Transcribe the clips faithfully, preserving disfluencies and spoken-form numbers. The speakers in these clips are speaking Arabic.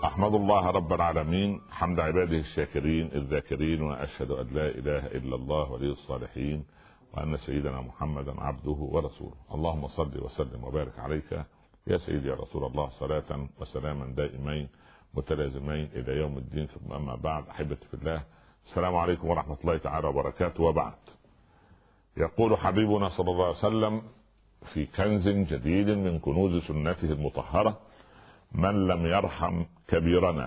أحمد الله رب العالمين حمد عباده الشاكرين الذاكرين، وأشهد أن لا إله إلا الله ولي الصالحين، وأن سيدنا محمدا عبده ورسوله. اللهم صل وسلم وبارك عليك يا سيدي يا رسول الله، صلاة وسلاما دائمين متلازمين إلى يوم الدين. ثم أما بعد، أحبتي في الله، السلام عليكم ورحمة الله تعالى وبركاته. وبعد، يقول حبيبنا صلى الله عليه وسلم في كنز جديد من كنوز سنته المطهرة: من لم يرحم كبيرنا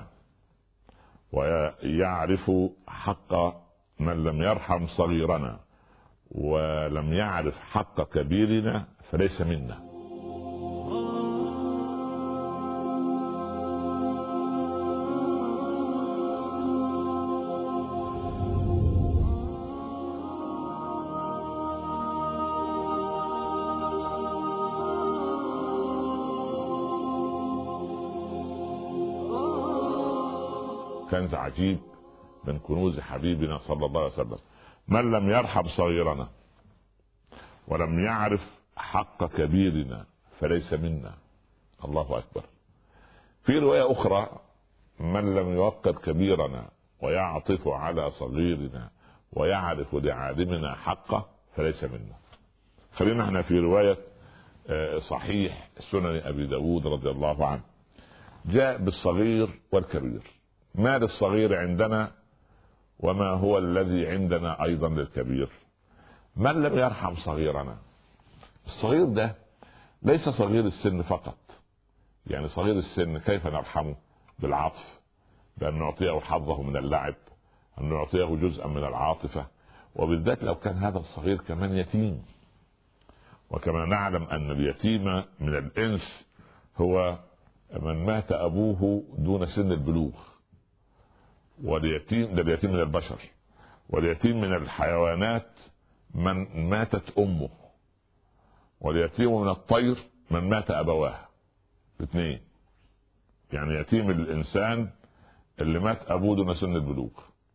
ويعرف حق من لم يرحم صغيرنا ولم يعرف حق كبيرنا فليس منا. كنز عجيب من كنوز حبيبنا صلى الله عليه وسلم: من لم يرحم صغيرنا ولم يعرف حق كبيرنا فليس منا. الله أكبر. في رواية أخرى: من لم يوقر كبيرنا ويعطف على صغيرنا ويعرف لعالمنا حقه فليس منا. خلينا احنا في رواية صحيح سنن أبي داود رضي الله عنه، جاء بالصغير والكبير. ما للصغير عندنا وما هو الذي عندنا أيضا للكبير. من لم يرحم صغيرنا، الصغير ده ليس صغير السن فقط، يعني صغير السن كيف نرحمه؟ بالعطف، بأن نعطيه حظه من اللعب، أن نعطيه جزءا من العاطفة، وبالذات لو كان هذا الصغير كمان يتيم. وكما نعلم أن اليتيم من الإنس هو من مات أبوه دون سن البلوغ، واليتيم ده اليتيم من البشر، واليتيم من الحيوانات من ماتت أمه، واليتيم من الطير من مات أبواه. اثنين، يعني يتيم الإنسان اللي مات أبوه دون سن البلوغ.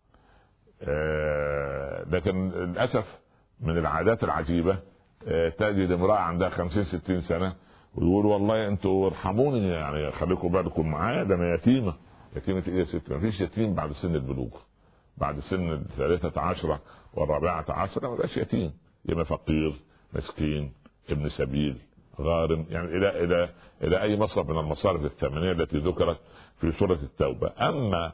آه لكن للأسف من العادات العجيبة آه تجد امرأة عندها خمسين ستين سنة ويقول والله انتوا ارحموني، يعني خليكم بالكم معايا، ده انا يتيمة. يتيمة ايه يا ست؟ ما فيش يتيم بعد سن البلوغ، بعد سن الثالثة عشرة والرابعة عشرة ما بقاش يتيم، يبقى فقير مسكين ابن سبيل غارم، يعني الى الى الى اي مصرف من المصارف الثمانية التي ذكرت في سورة التوبة. اما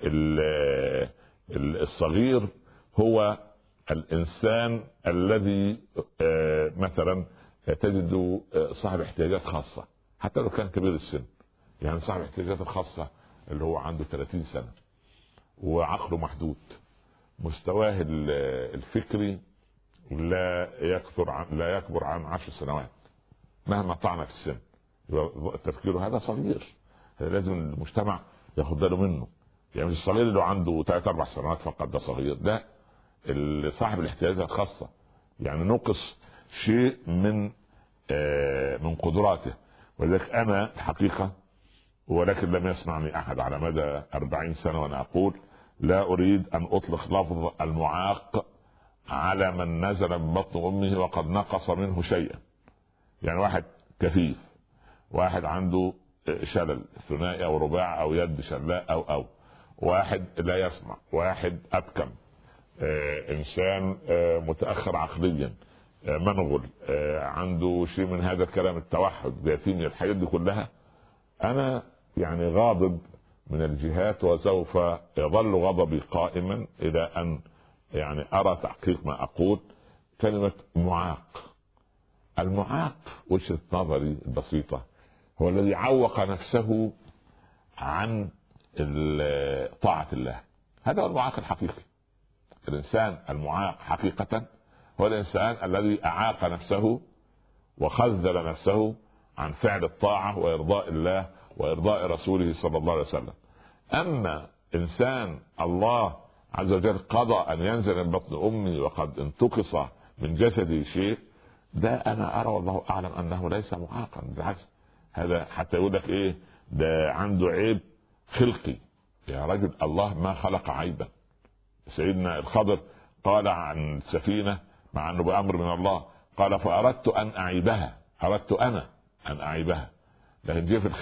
الصغير هو الانسان الذي مثلا تجد صاحب احتياجات خاصة حتى لو كان كبير السن، يعني صاحب احتياجات الخاصة اللي هو عنده ثلاثين سنة وعقله محدود، مستواه الفكري لا يكثر عن لا يكبر عن عشر سنوات مهما طعن في السن، تفكيره هذا صغير، لازم المجتمع ياخد باله منه. يعني مش الصغير اللي عنده ثلاث اربع سنوات فقط ده صغير، ده صاحب الاحتياجات الخاصة، يعني نقص شيء من آه من قدراته. ولذلك انا الحقيقة، ولكن لم يسمعني احد على مدى أربعين سنة وانا اقول لا اريد ان اطلق لفظ المعاق على من نزل من بطن امه وقد نقص منه شيئا. يعني واحد كفيف، واحد عنده شلل ثنائي او رباع او يد شلاء او او واحد لا يسمع، واحد ابكم، آه انسان آه متاخر عقليا، آه منغل، آه عنده شيء من هذا الكلام، التوحد، يتيم، الحاجات دي كلها. انا يعني غاضب من الجهات، وسوف يظل غضبي قائما الى ان يعني ارى تحقيق ما اقول. كلمة معاق، المعاق وجهة نظري البسيطة هو الذي عوق نفسه عن طاعة الله، هذا هو المعاق الحقيقي. الانسان المعاق حقيقة هو الانسان الذي اعاق نفسه وخذل نفسه عن فعل الطاعة وارضاء الله وارضاء رسوله صلى الله عليه وسلم. اما انسان الله عز وجل قضى ان ينزل من بطن امي وقد انتقص من جسدي شيء، ده انا ارى والله اعلم انه ليس معاقا، بالعكس، هذا حتى يقول لك ايه ده عنده عيب خلقي. يا رجل، الله ما خلق عيبا. سيدنا الخضر قال عن سفينة مع انه بامر من الله، قال فاردت ان اعيبها، اردت انا ان اعيبها، لكن جه في الخير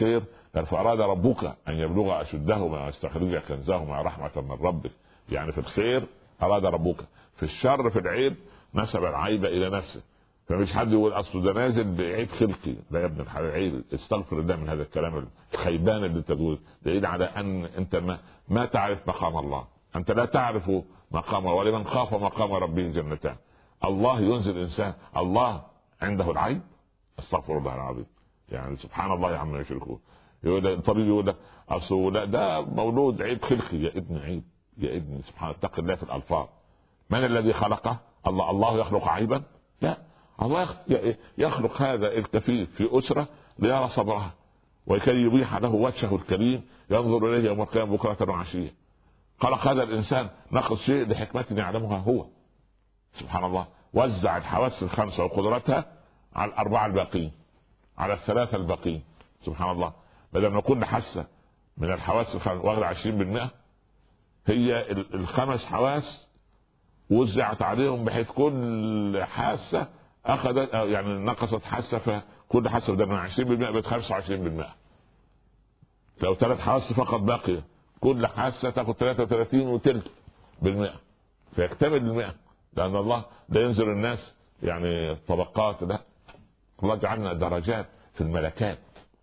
قال فأراد ربك أن يبلغ أشدهما ويستخرج كنزهما رحمة من ربك. يعني في الخير أراد ربك، في الشر في العيب نسب العيب إلى نفسه. فمش حد يقول أصل ده نازل بعيب خلقي، لا يا ابن الحلال عيب، استغفر الله من هذا الكلام الخيبان اللي انت تقول. دليل على أن أنت ما, ما تعرف مقام الله، أنت لا تعرف مقامه. ولمن خاف مقام ربه جنتان. الله ينزل إنسان، الله عنده العيب، استغفر الله العظيم. يعني سبحان الله عما يشركون. يقول الطبيب يقول لك اصل لا ده مولود عيب خلقي. يا ابن عيب يا ابن، سبحان الله، اتق الله في الالفاظ. من الذي خلقه؟ الله. الله يخلق عيبا؟ لا، الله يخلق هذا الكفيف في اسره ليرى صبرها وكي يبيح له وجهه الكريم ينظر اليه يوم القيامه بكره وعشيه. خلق هذا الانسان نقص شيء لحكمه يعلمها هو سبحان الله. وزع الحواس الخمسه وقدرتها على الاربعه الباقين، على الثلاثه الباقين سبحان الله. بدل ما كل حاسه من الحواس واخد عشرين بالمئة، هي الخمس حواس وزعت عليهم بحيث كل حاسه اخذت يعني نقصت حاسه، فكل حاسه بدل من عشرين بالمئة بقت خمسة وعشرين بالمئة. لو ثلاث حواس فقط باقيه، كل حاسه تاخذ ثلاثة وثلاثين وثلث بالمئة، فيكتمل المئة. لان الله لا ينزل الناس يعني طبقات، لا، الله جعلنا درجات في الملكات.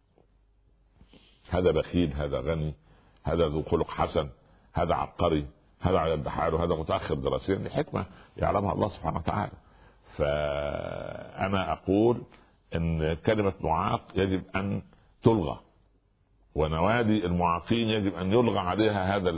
هذا بخيل، هذا غني، هذا ذو خلق حسن، هذا عبقري، هذا على قد حاله، هذا متاخر دراسيا، لحكمه يعلمها الله سبحانه وتعالى. فانا اقول ان كلمه معاق يجب ان تلغى، ونوادي المعاقين يجب ان يلغى عليها هذا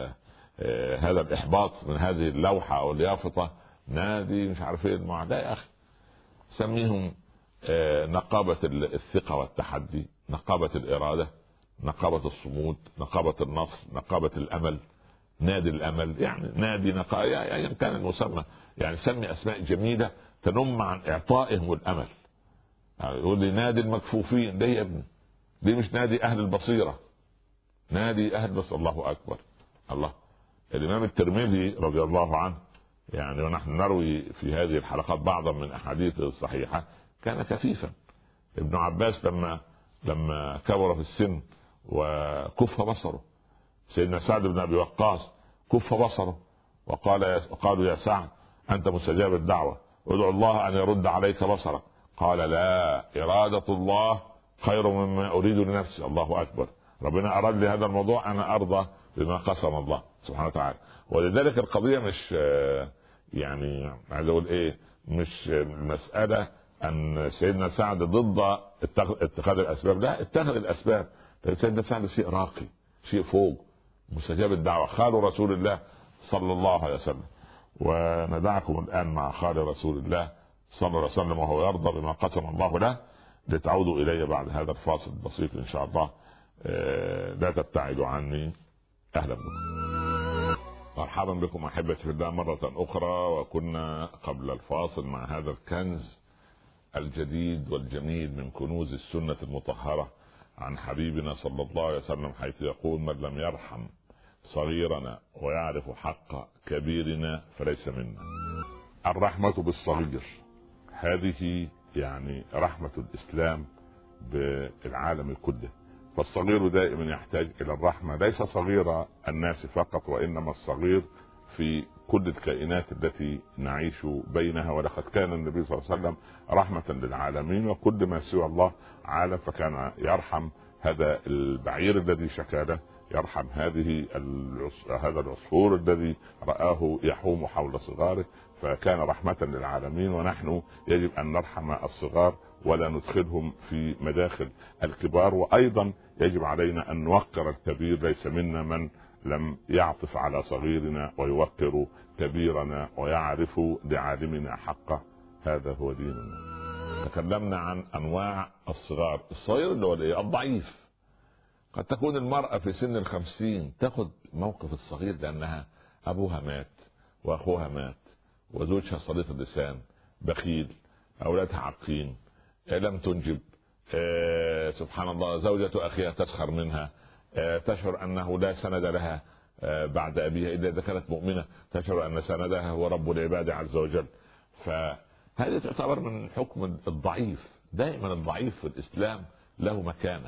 هذا الاحباط من هذه اللوحه او اليافطه. نادي مش عارف ايه المعاق، لا يا اخي، سميهم نقابه الثقه والتحدي، نقابه الاراده، نقابه الصمود، نقابه النصر، نقابه الامل، نادي الامل، يعني نادي نقا يعني كان المسمى، يعني سمي اسماء جميله تنم عن اعطائهم الامل. يعني يقول لي نادي المكفوفين، ليه يا ابني؟ دي مش نادي اهل البصيره، نادي اهل بس. الله اكبر الله. الامام الترمذي رضي الله عنه، يعني ونحن نروي في هذه الحلقات بعضا من احاديثه الصحيحه، كان كفيفا. ابن عباس لما لما كبر في السن وكف بصره، سيدنا سعد بن ابي وقاص كف بصره وقال يا قالوا يا سعد انت مستجاب الدعوه، ادعو الله ان يرد عليك بصرك. قال لا، اراده الله خير مما اريد لنفسي. الله اكبر، ربنا اراد لي هذا الموضوع، انا ارضى بما قسم الله سبحانه وتعالى. ولذلك القضيه مش يعني عايز اقول ايه، مش مساله ان سيدنا سعد ضد اتخاذ الاسباب، لا، اتخذ الاسباب. سيدنا سعد شيء راقي، شيء فوق، مستجاب الدعوه، خال رسول الله صلى الله عليه وسلم. وندعكم الان مع خال رسول الله صلى الله عليه وسلم وهو يرضى بما قسم الله له، لتعودوا الي بعد هذا الفاصل البسيط ان شاء الله. لا تبتعدوا عني. اهلا بكم، مرحبا بكم احبتي في الله مره اخرى. وكنا قبل الفاصل مع هذا الكنز الجديد والجميل من كنوز السنه المطهره عن حبيبنا صلى الله عليه وسلم، حيث يقول من لم يرحم صغيرنا ويعرف حق كبيرنا فليس منا. الرحمة بالصغير هذه يعني رحمة الإسلام بالعالم كله. فالصغير دائما يحتاج إلى الرحمة، ليس صغير الناس فقط، وإنما الصغير في كل الكائنات التي نعيش بينها. ولقد كان النبي صلى الله عليه وسلم رحمة للعالمين، وكل ما سوى الله عالم، فكان يرحم هذا البعير الذي شكى له، يرحم هذه هذا العصفور الذي رآه يحوم حول صغاره، فكان رحمة للعالمين. ونحن يجب أن نرحم الصغار ولا ندخلهم في مداخل الكبار. وأيضا يجب علينا أن نوقر الكبير، ليس منا من لم يعطف على صغيرنا ويوقر كبيرنا ويعرف لعالمنا حقه. هذا هو ديننا. تكلمنا عن أنواع الصغار. الصغير اللي هو الضعيف. قد تكون المرأة في سن الخمسين تأخذ موقف الصغير لأنها أبوها مات وأخوها مات وزوجها صليط اللسان بخيل، أولادها عاقين، لم تنجب، آه سبحان الله، زوجة أخيها تسخر منها، آه تشعر أنه لا سند لها آه بعد أبيها إلا إذا كانت مؤمنة، تشعر أن سندها هو رب العباد عز وجل. فهذه تعتبر من حكم الضعيف. دائما الضعيف في الإسلام له مكانة.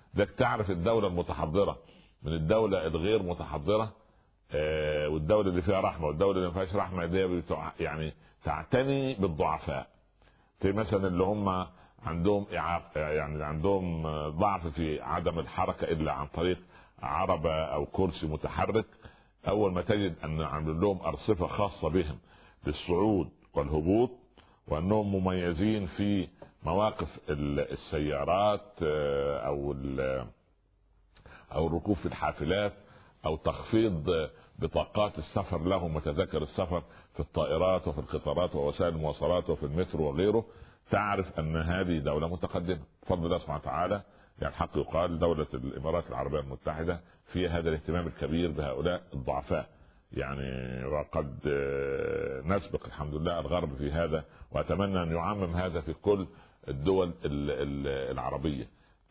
بدك تعرف الدولة المتحضرة من الدولة الغير متحضرة، آه والدولة اللي فيها رحمة والدولة اللي ما فيهاش رحمة دي يعني تعتني بالضعفاء. في مثلا اللي هم عندهم إعاقة، يعني عندهم ضعف في عدم الحركة إلا عن طريق عربة أو كرسي متحرك، أول ما تجد أن عاملين لهم أرصفة خاصة بهم للصعود والهبوط، وأنهم مميزين في مواقف السيارات أو أو الركوب في الحافلات أو تخفيض بطاقات السفر لهم وتذاكر السفر في الطائرات وفي القطارات ووسائل المواصلات وفي المترو وغيره، تعرف أن هذه دولة متقدمة بفضل الله سبحانه وتعالى. يعني الحق يقال دولة الإمارات العربية المتحدة فيها هذا الاهتمام الكبير بهؤلاء الضعفاء، يعني وقد نسبق الحمد لله الغرب في هذا، وأتمنى أن يعمم هذا في كل الدول العربية.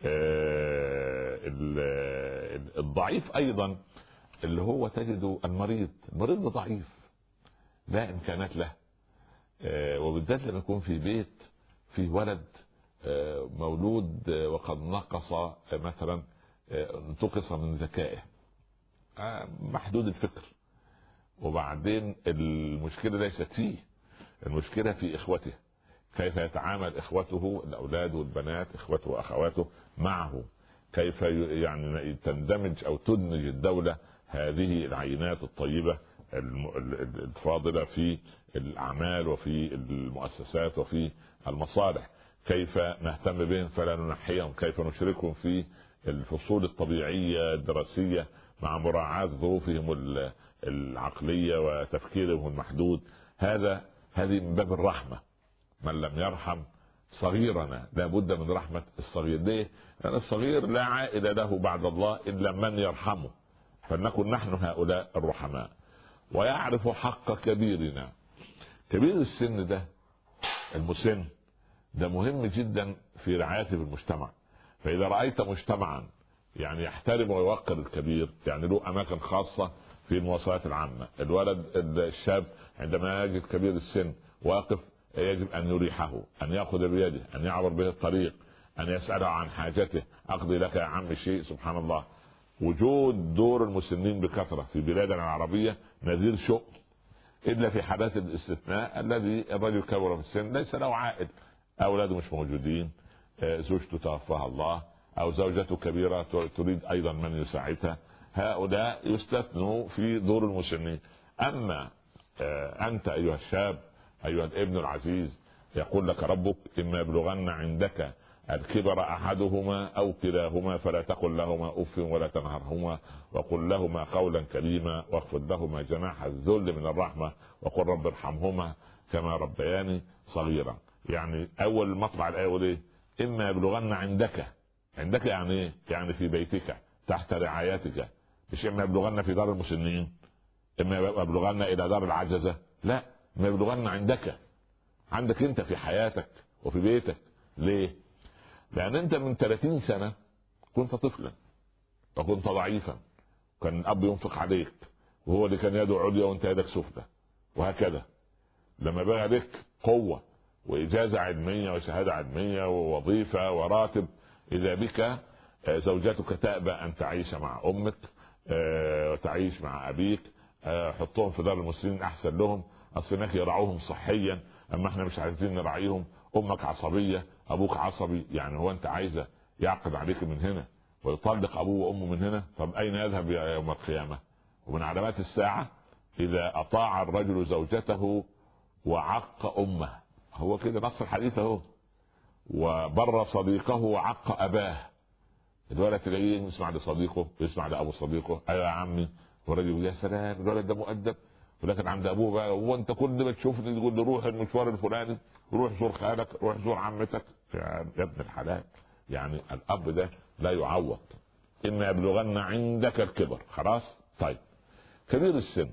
الضعيف أيضا اللي هو تجده المريض، المريض ضعيف لا إمكانات له، وبالذات لما يكون في بيت في ولد مولود وقد نقص مثلا انتقص من ذكائه محدود الفكر، وبعدين المشكلة ليست فيه، المشكلة في إخوته، كيف يتعامل إخوته الأولاد والبنات إخوته وأخواته معه، كيف يعني تندمج أو تدمج الدولة هذه العينات الطيبة الفاضلة في الأعمال وفي المؤسسات وفي المصالح، كيف نهتم بهم فلا ننحيهم، كيف نشركهم في الفصول الطبيعية الدراسية مع مراعاة ظروفهم العقلية وتفكيرهم المحدود. هذا هذه من باب الرحمة. من لم يرحم صغيرنا لا بد من رحمة الصغير. ليه؟ لأن الصغير لا عائد له بعد الله إلا من يرحمه، فلنكن نحن هؤلاء الرحماء. ويعرف حق كبيرنا. كبير السن ده المسن ده مهم جدا في رعايته بالمجتمع. فإذا رأيت مجتمعا يعني يحترم ويوقر الكبير، يعني له أماكن خاصة في المواصلات العامة، الولد الشاب عندما يجد كبير السن واقف يجب أن يريحه، أن يأخذ بيده، أن يعبر به الطريق، أن يسأله عن حاجته، أقضي لك يا عم شيء. سبحان الله، وجود دور المسنين بكثرة في بلادنا العربية نذير شؤم، إلا في حالات الاستثناء الذي الرجل كبر في السن ليس له عائد، أولاده مش موجودين، زوجته توفاها الله، أو زوجته كبيرة تريد أيضا من يساعدها، هؤلاء يستثنوا في دور المسنين. أما أنت أيها الشاب أيها الابن العزيز، يقول لك ربك إما يبلغن عندك الكبر أحدهما أو كلاهما فلا تقل لهما أف ولا تنهرهما وقل لهما قولا كريما واخفض لهما جناح الذل من الرحمة وقل رب ارحمهما كما ربياني صغيرا. يعني أول مطلع الآية إيه؟ إما يبلغن عندك، عندك يعني إيه؟ يعني في بيتك تحت رعايتك، مش إما يبلغن في دار المسنين، إما يبلغن إلى دار العجزة، لا، ما يبلغن عندك، عندك انت في حياتك وفي بيتك. ليه؟ لان انت من ثلاثين سنة كنت طفلا وكنت ضعيفا، كان الاب ينفق عليك وهو اللي كان يده عليا وانت يدك سفلى، وهكذا. لما بقى لك قوة واجازة علمية وشهادة علمية ووظيفة وراتب، اذا بك زوجتك تأبى ان تعيش مع امك وتعيش مع ابيك، حطهم في دار المسلمين احسن لهم، اصل هناك يرعوهم صحيا، اما احنا مش عايزين نراعيهم، امك عصبيه ابوك عصبي، يعني هو انت عايزه يعقد عليك من هنا ويطلق ابوه وامه من هنا؟ طب اين يذهب يوم القيامه؟ ومن علامات الساعه اذا اطاع الرجل زوجته وعق امه، هو كده نص الحديث اهو، وبر صديقه وعق اباه. الولد تلاقيه يسمع لصديقه يسمع لابو صديقه، ايوه يا عمي، والراجل يا سلام الولد ده مؤدب، ولكن عند ابوه بقى هو انت كل ما تشوفني تقول له روح المشوار الفلاني، روح زور خالك، روح زور عمتك، يا ابن الحلال. يعني الاب ده لا يعوض. اما يبلغن عندك الكبر، خلاص. طيب كبير السن،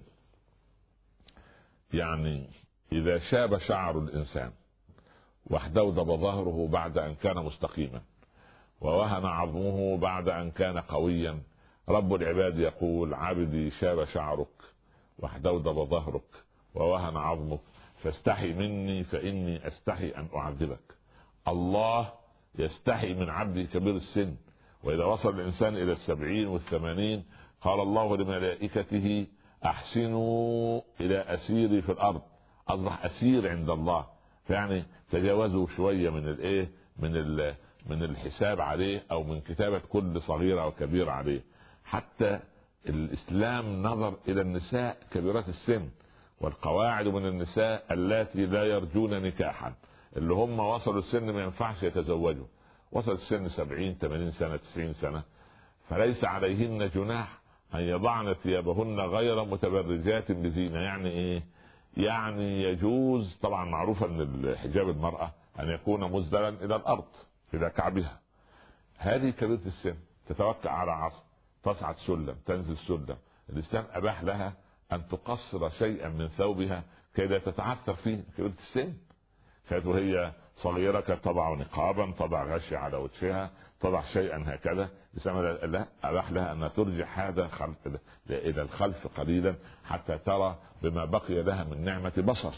يعني اذا شاب شعر الانسان واحدودب ظهره بعد ان كان مستقيما ووهن عظمه بعد ان كان قويا، رب العباد يقول عبدي شاب شعرك واحدودب ظهرك ووهن عظمك فاستحي مني فإني أستحي أن أعذبك. الله يستحي من عبده كبير السن وإذا وصل الإنسان إلى السبعين والثمانين قال الله لملائكته أحسنوا إلى أسيري في الأرض، أصبح أسير عند الله. فيعني تجاوزوا شوية من الإيه من ال من الحساب عليه أو من كتابة كل صغيرة أو كبيرة عليه. حتى الإسلام نظر إلى النساء كبيرات السن، والقواعد من النساء اللاتي لا يرجون نكاحا، اللي هم وصلوا السن ما ينفعش يتزوجوا، وصل السن سبعين ثمانين سنة تسعين سنة، فليس عليهن جناح أن يضعن ثيابهن غير متبرجات بزينة. يعني إيه؟ يعني يجوز، طبعا معروفة أن حجاب المرأة أن يكون مسدلا إلى الأرض إلى كعبها. هذه كبيرة السن تتوكأ على عصا، تصعد سلم تنزل سلم، الإسلام أباح لها أن تقصر شيئا من ثوبها كي لا تتعثر فيه. كبيرة السن كانت وهي صغيرة كانت تضع نقابا، تضع غشي على وجهها، تضع شيئا هكذا. الإسلام لا أباح لها أن ترجع هذا إلى الخلف قليلا حتى ترى بما بقي لها من نعمة بصر.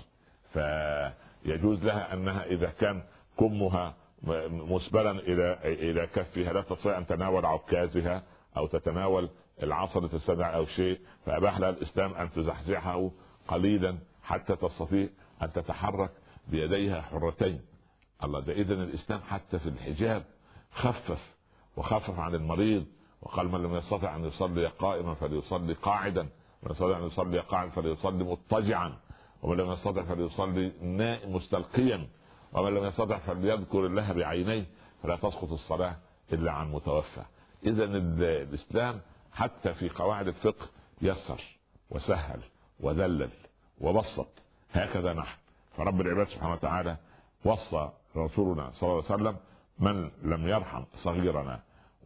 فيجوز لها أنها إذا كان كمها مسبلا إلى إلى كفها لا تستطيع أن تناول عكازها أو تتناول العصا لتستدعي أو شيء، فأباح لها الإسلام أن تزحزحه قليلا حتى تستطيع أن تتحرك بيديها حرتين. الله ده إذن الإسلام حتى في الحجاب خفف، وخفف عن المريض، وقال من لم يستطع أن يصلي قائما فليصلي قاعدا، من يستطيع أن يصلي قاعدا فليصلي مضطجعا، ومن لم يستطع فليصلي نائم مستلقيا، ومن لم يستطع فليذكر الله بعينيه، فلا تسقط الصلاة إلا عن متوفى. إذن الإسلام حتى في قواعد الفقه يسر وسهل وذلل وبسط، هكذا نحن. فرب العباد سبحانه وتعالى وصى رسولنا صلى الله عليه وسلم من لم يرحم صغيرنا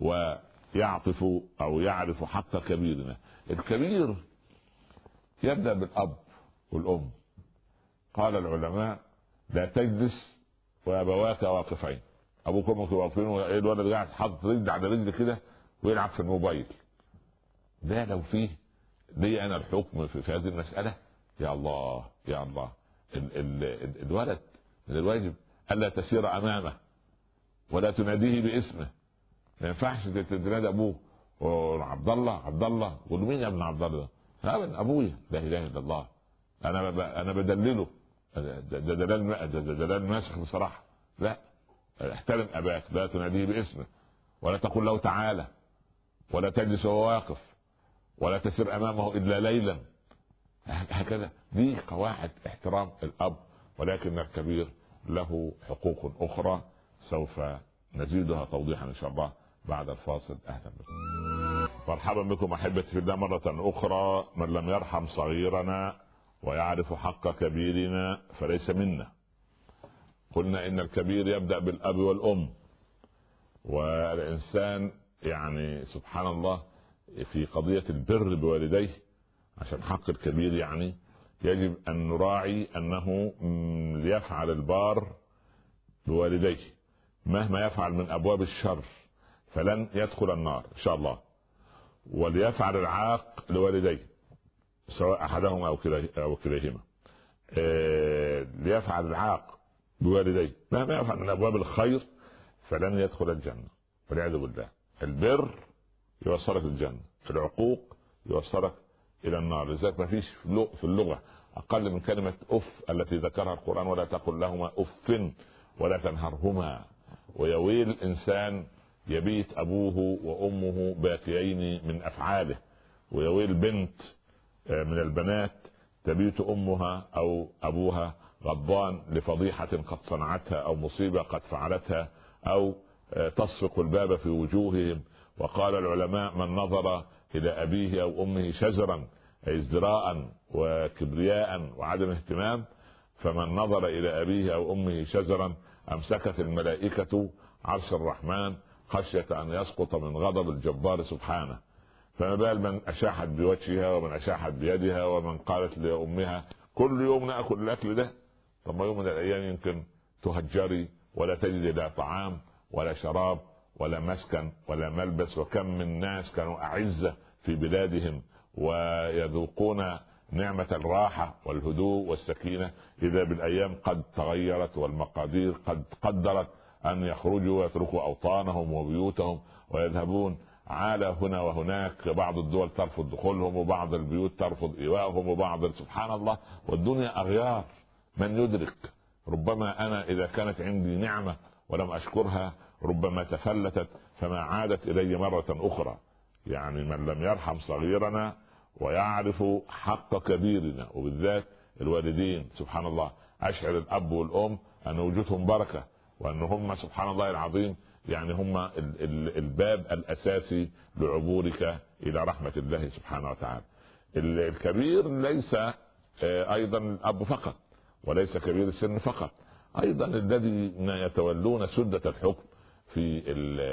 ويعطف أو يعرف حق كبيرنا. الكبير يبدأ بالأب والأم. قال العلماء لا تجلس وأبواك واقفين، أبوك وأمك واقفين والولد قاعد حاطط رجل على رجل كده ويلعب في الموبايل. ده لو فيه لي أنا الحكم في, في هذه المسألة، يا الله يا الله. ال ال ال الولد من الواجب ألا تسير أمامه ولا تناديه باسمه. ما ينفعش تنادي أبوه عبد الله عبد الله، قول مين يا ابن عبد الله؟ هذا أبويا. لا إله إلا الله. أنا أنا بدلله، ده دلال ده دلال ماسخ بصراحة. لا، احترم أباك، لا تناديه باسمه، ولا تقول له تعالى، ولا تجلس وهو واقف، ولا تسير أمامه إلا ليلا. هكذا دي قواعد احترام الأب. ولكن الكبير له حقوق أخرى سوف نزيدها توضيحا إن شاء الله بعد الفاصل. أهلا بكم، مرحبا بكم أحبتي في الله مرة أخرى. من لم يرحم صغيرنا ويعرف حق كبيرنا فليس منا. قلنا إن الكبير يبدأ بالأب والأم، والإنسان يعني سبحان الله في قضية البر بوالديه عشان حق الكبير يعني يجب أن نراعي أنه ليفعل البار بوالديه مهما يفعل من أبواب الشر فلن يدخل النار إن شاء الله، وليفعل العاق لوالديه سواء أحدهما أو كليهما. إيه ليفعل العاق بوالديه مهما يفعل من أبواب الخير فلن يدخل الجنة والعياذ بالله. البر يوصلك الجنة، العقوق يوصلك إلى النار. لذلك ما فيش في اللغة أقل من كلمة أف التي ذكرها القرآن، ولا تقل لهما أف ولا تنهرهما. ويويل الإنسان يبيت أبوه وأمه باكيين من أفعاله، ويويل بنت من البنات تبيت أمها أو أبوها غضبان لفضيحة قد صنعتها أو مصيبة قد فعلتها أو تصفق الباب في وجوههم. وقال العلماء من نظر إلى أبيه أو أمه شزرا أي ازدراء وكبرياء وعدم اهتمام، فمن نظر إلى أبيه أو أمه شزرا أمسكت الملائكة عرش الرحمن خشية أن يسقط من غضب الجبار سبحانه. فما بال من أشاحت بوجهها ومن أشاحت بيدها ومن قالت لأمها كل يوم نأكل الأكل ده. طب يوم من الأيام يمكن تهجري ولا تجد لا طعام ولا شراب ولا مسكن ولا ملبس. وكم من ناس كانوا أعزة في بلادهم ويذوقون نعمة الراحة والهدوء والسكينة، إذا بالأيام قد تغيرت والمقادير قد قدرت ان يخرجوا ويتركوا اوطانهم وبيوتهم ويذهبون على هنا وهناك. بعض الدول ترفض دخولهم وبعض البيوت ترفض ايواءهم وبعض، سبحان الله، والدنيا اغيار. من يدرك؟ ربما انا اذا كانت عندي نعمه ولم اشكرها ربما تفلتت فما عادت الي مره اخرى. يعني من لم يرحم صغيرنا ويعرف حق كبيرنا، وبالذات الوالدين، سبحان الله، اشعر الاب والام ان وجودهم بركه، وان هم سبحان الله العظيم يعني هم الباب الاساسي لعبورك الى رحمه الله سبحانه وتعالى. الكبير ليس ايضا الاب فقط، وليس كبير السن فقط، ايضا الذين يتولون سدة الحكم في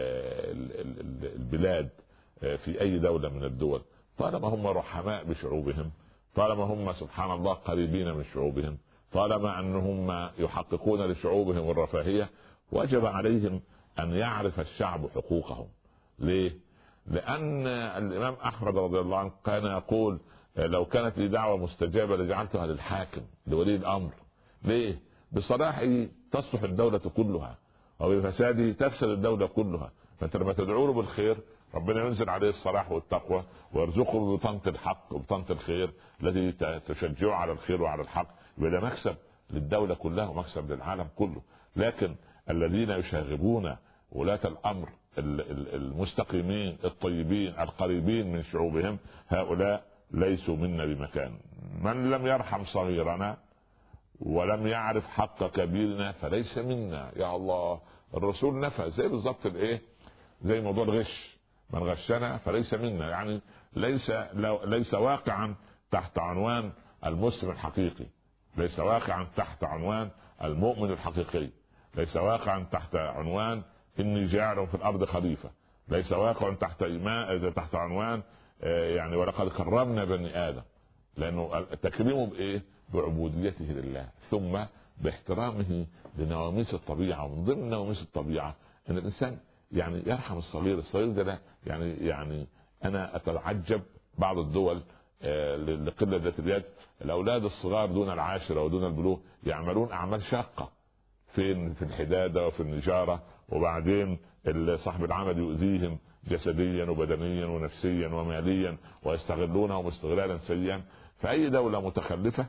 البلاد في اي دولة من الدول، طالما هم رحماء بشعوبهم، طالما هم سبحان الله قريبين من شعوبهم، طالما انهم يحققون لشعوبهم الرفاهية، وجب عليهم ان يعرف الشعب حقوقهم. ليه؟ لان الامام احمد رضي الله عنه كان يقول لو كانت لي دعوة مستجابة لجعلتها للحاكم لولي الامر. ليه؟ بصلاحه تصلح الدولة كلها، وبفساده تفسد الدولة كلها. فانت لما تدعو له بالخير ربنا ينزل عليه الصلاح والتقوى ويرزقه بطنة الحق وبطنة الخير الذي تشجعه على الخير وعلى الحق، يبقى مكسب للدولة كلها ومكسب للعالم كله. لكن الذين يشاغبون ولاة الامر المستقيمين الطيبين القريبين من شعوبهم، هؤلاء ليسوا منا بمكان. من لم يرحم صغيرنا ولم يعرف حق كبيرنا فليس منا. يا الله، الرسول نفى زي بالضبط الايه، زي موضوع الغش، من غشنا فليس منا. يعني ليس ليس واقعا تحت عنوان المسلم الحقيقي، ليس واقعا تحت عنوان المؤمن الحقيقي، ليس واقعا تحت عنوان اني جاعل في الارض خليفة، ليس واقعا تحت إيمان تحت عنوان يعني ولقد كرمنا بني ادم. لانه تكريمه بايه؟ بعبوديته لله، ثم باحترامه لنواميس الطبيعه. ومن ضمن نواميس الطبيعه ان الانسان يعني يرحم الصغير. الصغير ده يعني يعني انا اتعجب بعض الدول لقله ذات اليد، الاولاد الصغار دون العاشره ودون البلوغ يعملون اعمال شاقه في في الحداده وفي النجاره، وبعدين صاحب العمل يؤذيهم جسديا وبدنيا ونفسيا وماليا ويستغلونهم استغلالا سيئا. فأي دولة متخلفة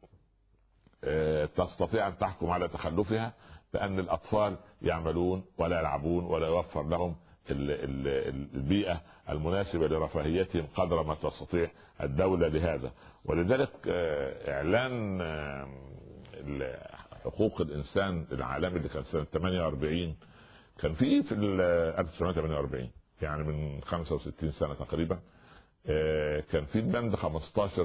تستطيع أن تحكم على تخلفها بأن الأطفال يعملون ولا يلعبون ولا يوفر لهم البيئة المناسبة لرفاهيتهم قدر ما تستطيع الدولة لهذا. ولذلك إعلان حقوق الإنسان العالمي اللي كان سنة ثمانية وأربعين كان فيه في ألف وتسعمائة وثمانية وأربعين، يعني من خمسة وستين سنة تقريبا، كان في البند خمسة عشر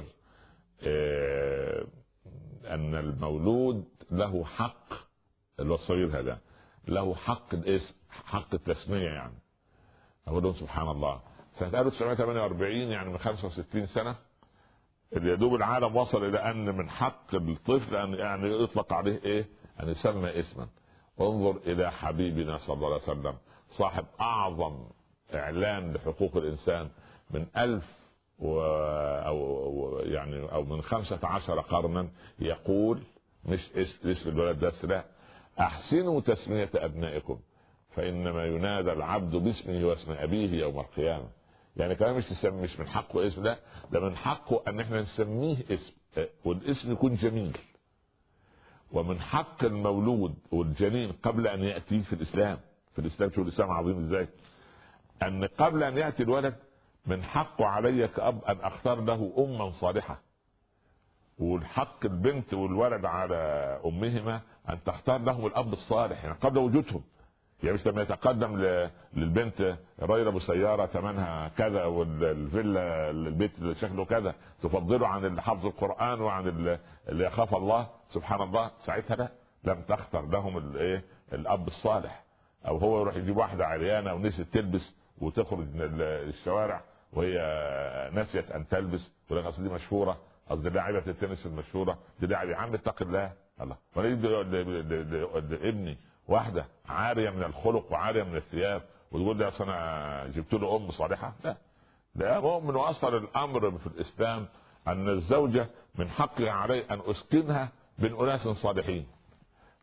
ان المولود له حق، اللي هو الصغير هذا له حق الاسم، حق التسمية. يعني اقول لهم سبحان الله، سنة ألف وتسعمائة وثمانية وأربعين يعني من خمسة وستين سنة يدوب العالم وصل الى ان من حق الطفل ان يعني يطلق عليه ايه؟ ان يسمى اسما. انظر الى حبيبنا صلى الله عليه وسلم صاحب اعظم اعلان لحقوق الانسان من الف و... أو يعني او من خمسة عشر قرنا، يقول مش اسم الولد بس، لا، احسنوا تسمية ابنائكم فانما ينادى العبد باسمه واسم ابيه يوم القيامة. يعني كمان مش تسمي، مش من حقه اسم، لا، ده من حقه ان احنا نسميه اسم، والاسم يكون جميل. ومن حق المولود والجنين قبل ان يأتي في الاسلام، في الاسلام شو الاسلام عظيم ازاي، ان قبل ان يأتي الولد من حقه علي كأب ان اختار له اما صالحة. والحق البنت والولد على امهما ان تختار لهم الاب الصالح يعني قبل وجودهم. يعني مش لما يتقدم للبنت الراجل ابو سياره ثمنها كذا والفيلا البيت اللي شكله كذا تفضله عن حفظ القران وعن اللي يخاف الله سبحان الله، ساعتها لا، لم تختر لهم الايه الاب الصالح. او هو يروح يجيب واحده عريانه ونسيت تلبس وتخرج من الشوارع وهي نسيت ان تلبس، ولكن اصل دي مشهوره، قصدي لاعبه التنس المشهوره دي لاعب، يا عم اتق الله. الله ولا ابني واحده عاريه من الخلق وعاريه من الثياب وتقول لي اصل انا جبت له ام صالحه؟ لا، ده مؤمن. واصل الامر في الاسلام ان الزوجه من حقها علي ان اسكنها بين اناس صالحين.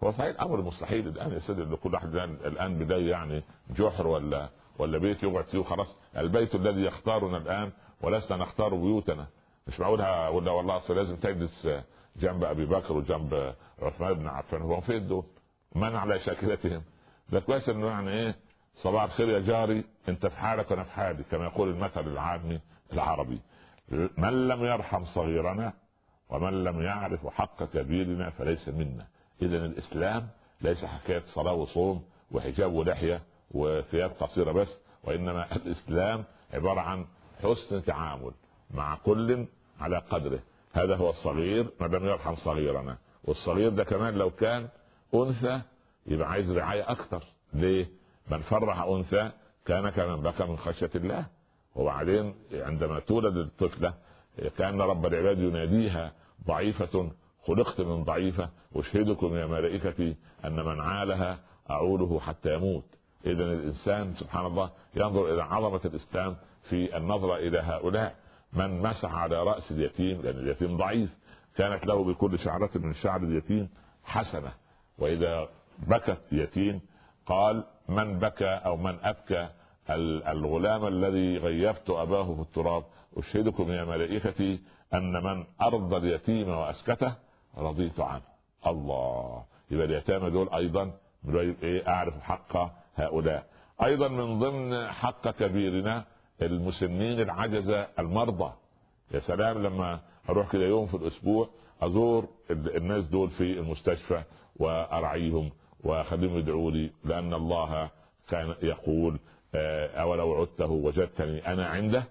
هو صحيح الامر مستحيل الان يا سيدي، لكل واحد الان بدايه يعني جحر ولا ولا بيت يقعد فيه وخلاص. البيت الذي يختارنا الان ولسنا نختار بيوتنا. مش معقولها ولا والله اصل لازم تجلس جنب ابي بكر وجنب عثمان بن عفان. هو فين دول؟ من على شاكلتهم؟ ده كويس انه يعني ايه، صباح الخير يا جاري، انت في حالك وانا في حالي، كما يقول المثل العامي العربي. من لم يرحم صغيرنا ومن لم يعرف حق كبيرنا فليس منا. اذا الاسلام ليس حكايه صلاه وصوم وحجاب ولحيه وثياب قصيره بس، وانما الاسلام عباره عن حسن تعامل مع كل على قدره. هذا هو الصغير من لم يرحم صغيرنا. والصغير ده كمان لو كان انثى يبقى عايز رعايه اكتر. ليه؟ من فرح انثى كان كمن بكى من خشيه الله. وبعدين عندما تولد الطفله كان رب العباد يناديها ضعيفه خلقت من ضعيفه اشهدكم يا ملائكتي ان من عالها اعوله حتى يموت. اذا الانسان سبحان الله ينظر الى عظمه الاسلام في النظره الى هؤلاء. من مسح على راس اليتيم لان اليتيم ضعيف كانت له بكل شعره من شعر اليتيم حسنه. واذا بكت يتيم قال من بكى او من ابكى الغلام الذي غيبت اباه في التراب اشهدكم يا ملائكتي ان من ارضى اليتيم واسكته رضيت عنه. الله. يبقى اليتامى دول ايضا ايه، اعرف حق هؤلاء. ايضا من ضمن حق كبيرنا المسنين العجزة المرضى. يا سلام لما اروح كده يوم في الاسبوع ازور الناس دول في المستشفى وارعيهم واخليهم يدعوا لي، لان الله كان يقول اولو عدته وجدتني انا عنده.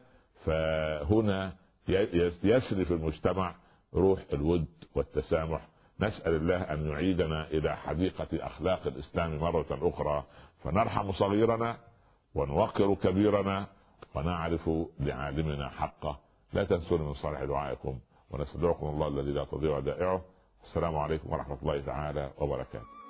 فهنا يسري في المجتمع روح الود والتسامح. نسأل الله ان يعيدنا الى حديقة اخلاق الاسلام مرة اخرى، فنرحم صغيرنا ونوقر كبيرنا ونعرف لعالمنا حقه. لا تنسون من صالح دعائكم، ونستودعكم الله الذي لا تضيع ودائعه. السلام عليكم ورحمة الله تعالى وبركاته.